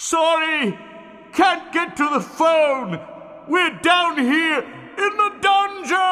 Sorry, can't get to the phone. We're down here in the dungeon!